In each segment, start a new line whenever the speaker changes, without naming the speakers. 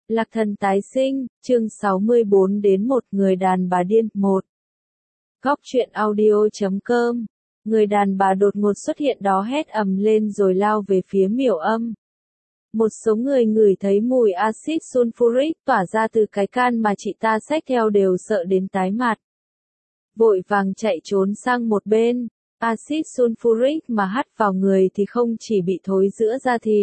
Lạc Thần tái sinh, chương 64 đến một người đàn bà điên, 1. Góc truyện audio.com. Người đàn bà đột ngột xuất hiện đó hét ầm lên rồi lao về phía Miểu Âm. Một số người ngửi thấy mùi axit sulfuric tỏa ra từ cái can mà chị ta xách theo đều sợ đến tái mặt. Vội vàng chạy trốn sang một bên, axit sulfuric mà hắt vào người thì không chỉ bị thối rữa da thịt,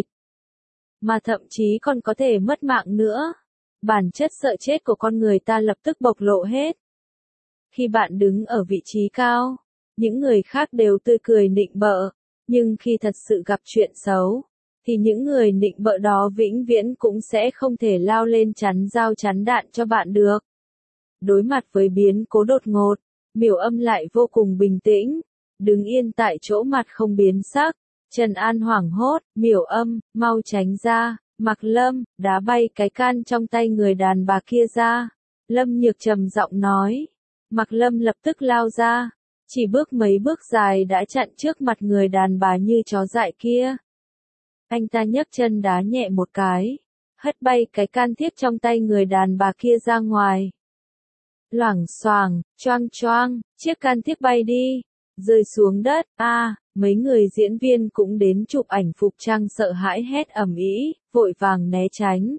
mà thậm chí còn có thể mất mạng nữa. Bản chất sợ chết của con người ta lập tức bộc lộ hết. Khi bạn đứng ở vị trí cao, những người khác đều tươi cười nịnh bợ, nhưng khi thật sự gặp chuyện xấu, thì những người nịnh bợ đó vĩnh viễn cũng sẽ không thể lao lên chắn dao chắn đạn cho bạn được. Đối mặt với biến cố đột ngột, Miểu Âm lại vô cùng bình tĩnh, đứng yên tại chỗ mặt không biến sắc. Trần An hoảng hốt, Miểu Âm, mau tránh ra, Mạc Lâm, đá bay cái can trong tay người đàn bà kia ra. Lâm Nhược trầm giọng nói. Mạc Lâm lập tức lao ra, chỉ bước mấy bước dài đã chặn trước mặt người đàn bà như chó dại kia. Anh ta nhấc chân đá nhẹ một cái, hất bay cái can thiết trong tay người đàn bà kia ra ngoài. Loảng xoảng, choang choang, chiếc can thiết bay đi, rơi xuống đất. Mấy người diễn viên cũng đến chụp ảnh phục trang sợ hãi hét ầm ĩ, vội vàng né tránh.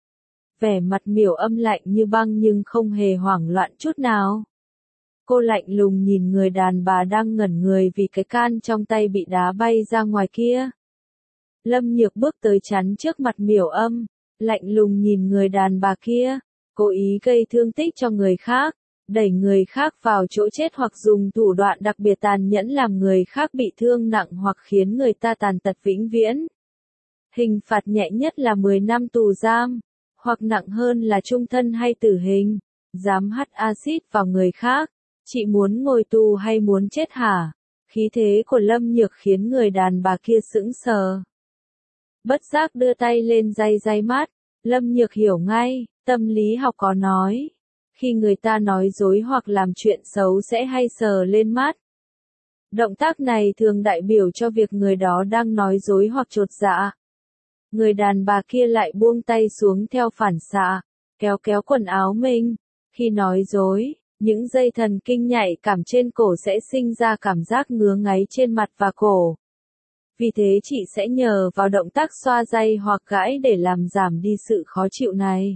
Vẻ mặt Miểu Âm lạnh như băng nhưng không hề hoảng loạn chút nào. Cô lạnh lùng nhìn người đàn bà đang ngẩn người vì cái can trong tay bị đá bay ra ngoài kia. Lâm Nhược bước tới chắn trước mặt Miểu Âm, lạnh lùng nhìn người đàn bà kia, cố ý gây thương tích cho người khác, đẩy người khác vào chỗ chết hoặc dùng thủ đoạn đặc biệt tàn nhẫn làm người khác bị thương nặng hoặc khiến người ta tàn tật vĩnh viễn. Hình phạt nhẹ nhất là 10 năm tù giam, hoặc nặng hơn là chung thân hay tử hình. Dám hắt axit vào người khác, chị muốn ngồi tù hay muốn chết hả? Khí thế của Lâm Nhược khiến người đàn bà kia sững sờ. Bất giác đưa tay lên day mắt, Lâm Nhược hiểu ngay, tâm lý học có nói. Khi người ta nói dối hoặc làm chuyện xấu sẽ hay sờ lên mắt. Động tác này thường đại biểu cho việc người đó đang nói dối hoặc chột dạ. Người đàn bà kia lại buông tay xuống theo phản xạ, kéo quần áo mình. Khi nói dối, những dây thần kinh nhạy cảm trên cổ sẽ sinh ra cảm giác ngứa ngáy trên mặt và cổ. Vì thế chị sẽ nhờ vào động tác xoa dây hoặc gãi để làm giảm đi sự khó chịu này.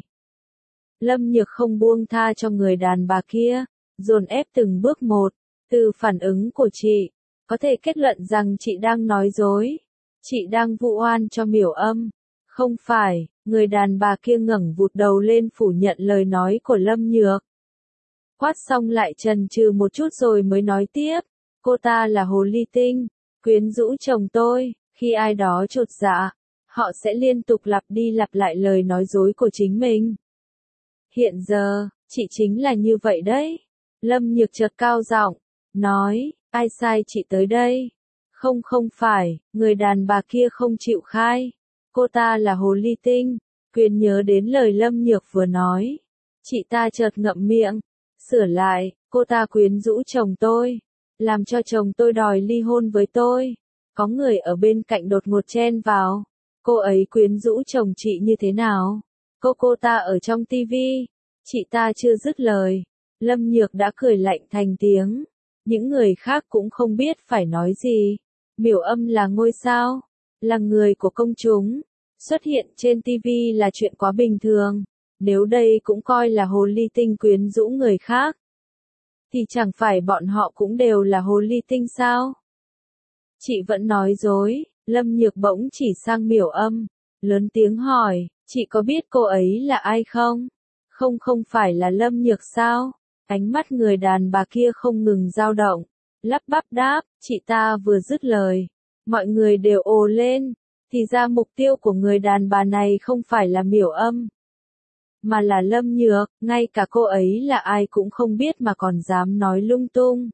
Lâm Nhược không buông tha cho người đàn bà kia, dồn ép từng bước một. Từ phản ứng của chị, có thể kết luận rằng chị đang nói dối. Chị đang vu oan cho Miểu Âm. Không phải, người đàn bà kia ngẩng vụt đầu lên phủ nhận lời nói của Lâm Nhược. Quát xong lại chần chừ một chút rồi mới nói tiếp. Cô ta là hồ ly tinh, quyến rũ chồng tôi. Khi ai đó chột dạ, họ sẽ liên tục lặp đi lặp lại lời nói dối của chính mình. Hiện giờ, chị chính là như vậy đấy. Lâm Nhược chợt cao giọng, nói, ai sai chị tới đây? Không phải, người đàn bà kia không chịu khai. Cô ta là hồ ly tinh. Quyến nhớ đến lời Lâm Nhược vừa nói. Chị ta chợt ngậm miệng, sửa lại, cô ta quyến rũ chồng tôi, làm cho chồng tôi đòi ly hôn với tôi. Có người ở bên cạnh đột ngột chen vào. Cô ấy quyến rũ chồng chị như thế nào? Cô ta ở trong tivi. Chị ta chưa dứt lời, Lâm Nhược đã cười lạnh thành tiếng. Những người khác cũng không biết phải nói gì. Miểu Âm là ngôi sao, là người của công chúng. Xuất hiện trên tivi là chuyện quá bình thường. Nếu đây cũng coi là hồ ly tinh quyến rũ người khác, thì chẳng phải bọn họ cũng đều là hồ ly tinh sao? Chị vẫn nói dối. Lâm Nhược bỗng chỉ sang Miểu Âm, lớn tiếng hỏi, chị có biết cô ấy là ai không? Không phải là Lâm Nhược sao? Ánh mắt người đàn bà kia không ngừng dao động, lắp bắp đáp, chị ta vừa dứt lời. Mọi người đều ồ lên, thì ra mục tiêu của người đàn bà này không phải là Miểu Âm, mà là Lâm Nhược, ngay cả cô ấy là ai cũng không biết mà còn dám nói lung tung.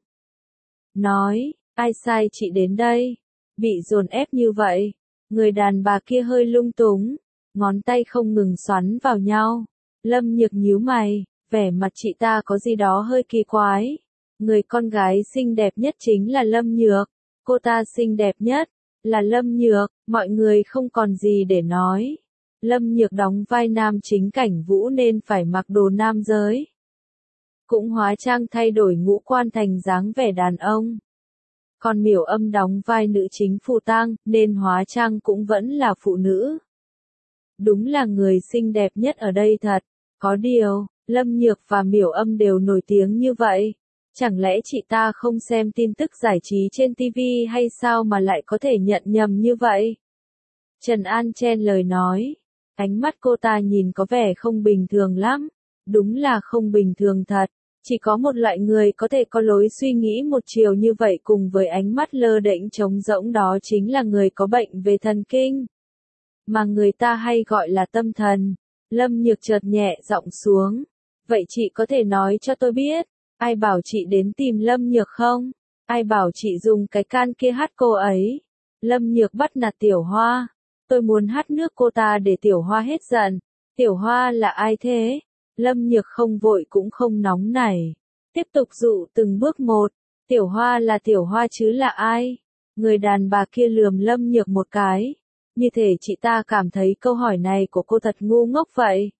Nói, ai sai chị đến đây? Bị dồn ép như vậy, người đàn bà kia hơi lung túng, ngón tay không ngừng xoắn vào nhau. Lâm Nhược nhíu mày, vẻ mặt chị ta có gì đó hơi kỳ quái. Người con gái xinh đẹp nhất chính là Lâm Nhược. Cô ta xinh đẹp nhất, là Lâm Nhược, mọi người không còn gì để nói. Lâm Nhược đóng vai nam chính Cảnh Vũ nên phải mặc đồ nam giới. Cũng hóa trang thay đổi ngũ quan thành dáng vẻ đàn ông. Còn Miểu Âm đóng vai nữ chính Phù Tang nên hóa trang cũng vẫn là phụ nữ. Đúng là người xinh đẹp nhất ở đây thật. Có điều, Lâm Nhược và Miểu Âm đều nổi tiếng như vậy. Chẳng lẽ chị ta không xem tin tức giải trí trên TV hay sao mà lại có thể nhận nhầm như vậy? Trần An chen lời nói. Ánh mắt cô ta nhìn có vẻ không bình thường lắm. Đúng là không bình thường thật. Chỉ có một loại người có thể có lối suy nghĩ một chiều như vậy cùng với ánh mắt lơ đễnh trống rỗng, đó chính là người có bệnh về thần kinh. Mà người ta hay gọi là tâm thần. Lâm Nhược chợt nhẹ giọng xuống. Vậy chị có thể nói cho tôi biết, ai bảo chị đến tìm Lâm Nhược không? Ai bảo chị dùng cái can kia hát cô ấy? Lâm Nhược bắt nạt Tiểu Hoa. Tôi muốn hát nước cô ta để Tiểu Hoa hết giận. Tiểu Hoa là ai thế? Lâm Nhược không vội cũng không nóng nảy. Tiếp tục dụ từng bước một. Tiểu Hoa là Tiểu Hoa chứ là ai? Người đàn bà kia lườm Lâm Nhược một cái. Như thể chị ta cảm thấy câu hỏi này của cô thật ngu ngốc vậy.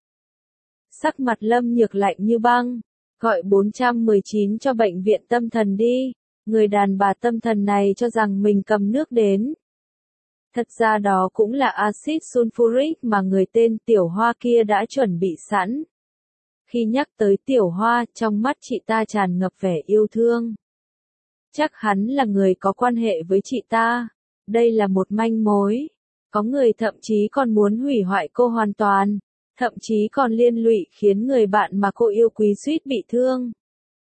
Sắc mặt Lâm Nhược lạnh như băng. Gọi 419 cho bệnh viện tâm thần đi. Người đàn bà tâm thần này cho rằng mình cầm nước đến. Thật ra đó cũng là axit sulfuric mà người tên Tiểu Hoa kia đã chuẩn bị sẵn. Khi nhắc tới Tiểu Hoa, trong mắt chị ta tràn ngập vẻ yêu thương. Chắc hắn là người có quan hệ với chị ta. Đây là một manh mối. Có người thậm chí còn muốn hủy hoại cô hoàn toàn. Thậm chí còn liên lụy khiến người bạn mà cô yêu quý suýt bị thương.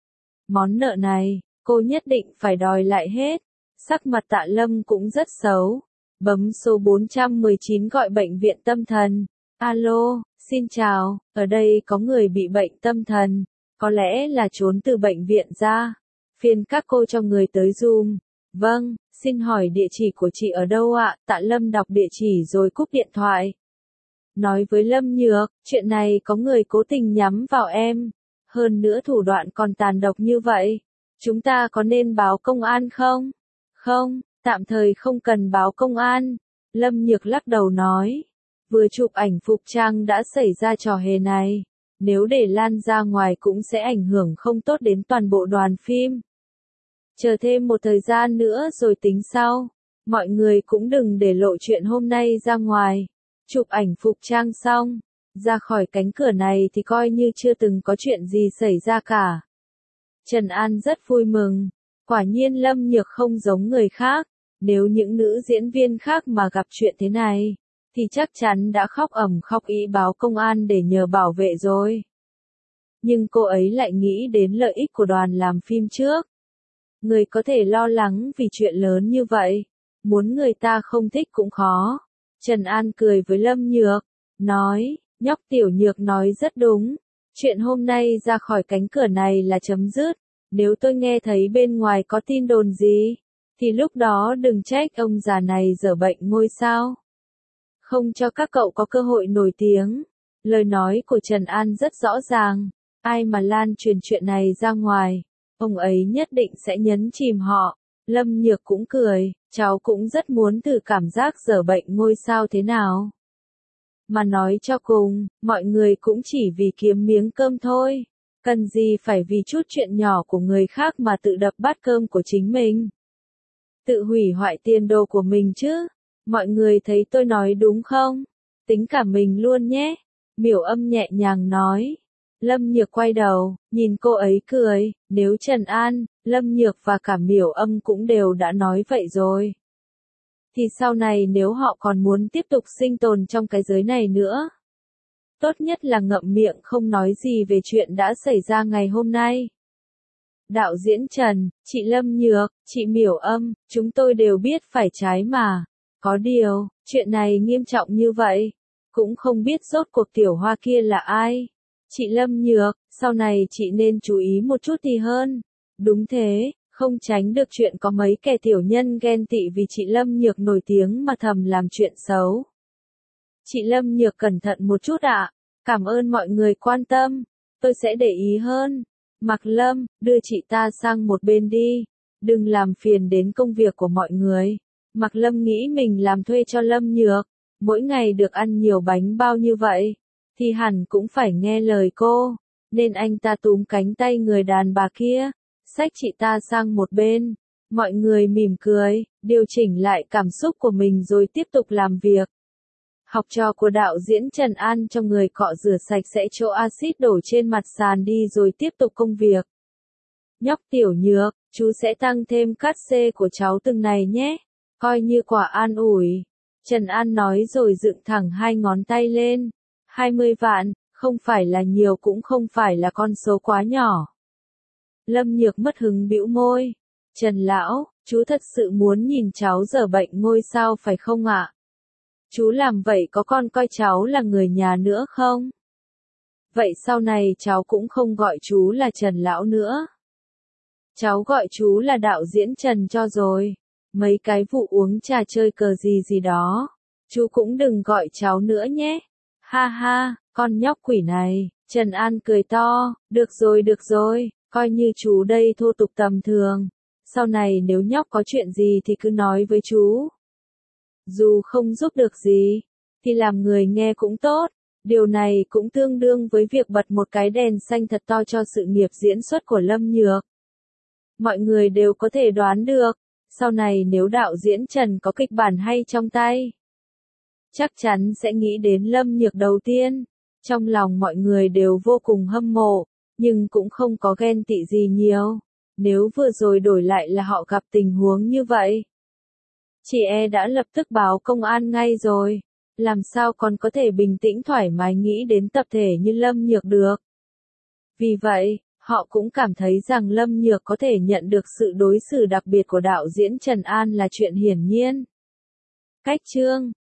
Món nợ này, cô nhất định phải đòi lại hết. Sắc mặt Tạ Lâm cũng rất xấu. Bấm số 419 gọi bệnh viện tâm thần. Alo, xin chào, ở đây có người bị bệnh tâm thần. Có lẽ là trốn từ bệnh viện ra. Phiền các cô cho người tới giùm. Vâng, xin hỏi địa chỉ của chị ở đâu ạ? Tạ Lâm đọc địa chỉ rồi cúp điện thoại. Nói với Lâm Nhược, chuyện này có người cố tình nhắm vào em. Hơn nữa thủ đoạn còn tàn độc như vậy. Chúng ta có nên báo công an không? Không, tạm thời không cần báo công an. Lâm Nhược lắc đầu nói. Vừa chụp ảnh phục trang đã xảy ra trò hề này. Nếu để lan ra ngoài cũng sẽ ảnh hưởng không tốt đến toàn bộ đoàn phim. Chờ thêm một thời gian nữa rồi tính sau. Mọi người cũng đừng để lộ chuyện hôm nay ra ngoài. Chụp ảnh phục trang xong, ra khỏi cánh cửa này thì coi như chưa từng có chuyện gì xảy ra cả. Trần An rất vui mừng. Quả nhiên Lâm Nhược không giống người khác. Nếu những nữ diễn viên khác mà gặp chuyện thế này, thì chắc chắn đã khóc ầm khóc ĩ báo công an để nhờ bảo vệ rồi. Nhưng cô ấy lại nghĩ đến lợi ích của đoàn làm phim trước. Người có thể lo lắng vì chuyện lớn như vậy. Muốn người ta không thích cũng khó. Trần An cười với Lâm Nhược. Nói, nhóc Tiểu Nhược nói rất đúng. Chuyện hôm nay ra khỏi cánh cửa này là chấm dứt. Nếu tôi nghe thấy bên ngoài có tin đồn gì, thì lúc đó đừng trách ông già này dở bệnh ngôi sao. Không cho các cậu có cơ hội nổi tiếng. Lời nói của Trần An rất rõ ràng. Ai mà lan truyền chuyện này ra ngoài, ông ấy nhất định sẽ nhấn chìm họ. Lâm Nhược cũng cười, cháu cũng rất muốn thử cảm giác dở bệnh ngôi sao thế nào. Mà nói cho cùng, mọi người cũng chỉ vì kiếm miếng cơm thôi. Cần gì phải vì chút chuyện nhỏ của người khác mà tự đập bát cơm của chính mình. Tự hủy hoại tiền đồ của mình chứ. Mọi người thấy tôi nói đúng không? Tính cả mình luôn nhé. Miểu Âm nhẹ nhàng nói. Lâm Nhược quay đầu, nhìn cô ấy cười. Nếu Trần An, Lâm Nhược và cả Miểu Âm cũng đều đã nói vậy rồi, thì sau này nếu họ còn muốn tiếp tục sinh tồn trong cái giới này nữa, tốt nhất là ngậm miệng không nói gì về chuyện đã xảy ra ngày hôm nay. Đạo diễn Trần, chị Lâm Nhược, chị Miểu Âm, chúng tôi đều biết phải trái mà. Có điều, chuyện này nghiêm trọng như vậy, cũng không biết rốt cuộc Tiểu Hoa kia là ai. Chị Lâm Nhược, sau này chị nên chú ý một chút thì hơn. Đúng thế, không tránh được chuyện có mấy kẻ tiểu nhân ghen tị vì chị Lâm Nhược nổi tiếng mà thầm làm chuyện xấu. Chị Lâm Nhược cẩn thận một chút ạ. Cảm ơn mọi người quan tâm. Tôi sẽ để ý hơn. Mạc Lâm, đưa chị ta sang một bên đi. Đừng làm phiền đến công việc của mọi người. Mạc Lâm nghĩ mình làm thuê cho Lâm Nhược. mỗi ngày được ăn nhiều bánh bao như vậy, thì hẳn cũng phải nghe lời cô, nên anh ta túm cánh tay người đàn bà kia, xách chị ta sang một bên. Mọi người mỉm cười, điều chỉnh lại cảm xúc của mình rồi tiếp tục làm việc. Học trò của đạo diễn Trần An cho người cọ rửa sạch sẽ chỗ axit đổ trên mặt sàn đi rồi tiếp tục công việc. Nhóc Tiểu Nhược, chú sẽ tăng thêm cát xê của cháu từng này nhé, coi như quả an ủi. Trần An nói rồi dựng thẳng hai ngón tay lên. 20 vạn, không phải là nhiều cũng không phải là con số quá nhỏ. Lâm Nhược mất hứng bĩu môi. Trần Lão, chú thật sự muốn nhìn cháu dở bệnh ngôi sao phải không ạ? Chú làm vậy có con coi cháu là người nhà nữa không? Vậy sau này cháu cũng không gọi chú là Trần Lão nữa. Cháu gọi chú là đạo diễn Trần cho rồi. Mấy cái vụ uống trà chơi cờ gì gì đó. Chú cũng đừng gọi cháu nữa nhé. Ha ha, con nhóc quỷ này. Trần An cười to. Được rồi, coi như chú đây thô tục tầm thường. Sau này nếu nhóc có chuyện gì thì cứ nói với chú. Dù không giúp được gì, thì làm người nghe cũng tốt. Điều này cũng tương đương với việc bật một cái đèn xanh thật to cho sự nghiệp diễn xuất của Lâm Nhược. Mọi người đều có thể đoán được, sau này nếu đạo diễn Trần có kịch bản hay trong tay, chắc chắn sẽ nghĩ đến Lâm Nhược đầu tiên. Trong lòng mọi người đều vô cùng hâm mộ, nhưng cũng không có ghen tị gì nhiều. Nếu vừa rồi đổi lại là họ gặp tình huống như vậy, chị đã lập tức báo công an ngay rồi. Làm sao còn có thể bình tĩnh thoải mái nghĩ đến tập thể như Lâm Nhược được. Vì vậy, họ cũng cảm thấy rằng Lâm Nhược có thể nhận được sự đối xử đặc biệt của đạo diễn Trần An là chuyện hiển nhiên. Cách chương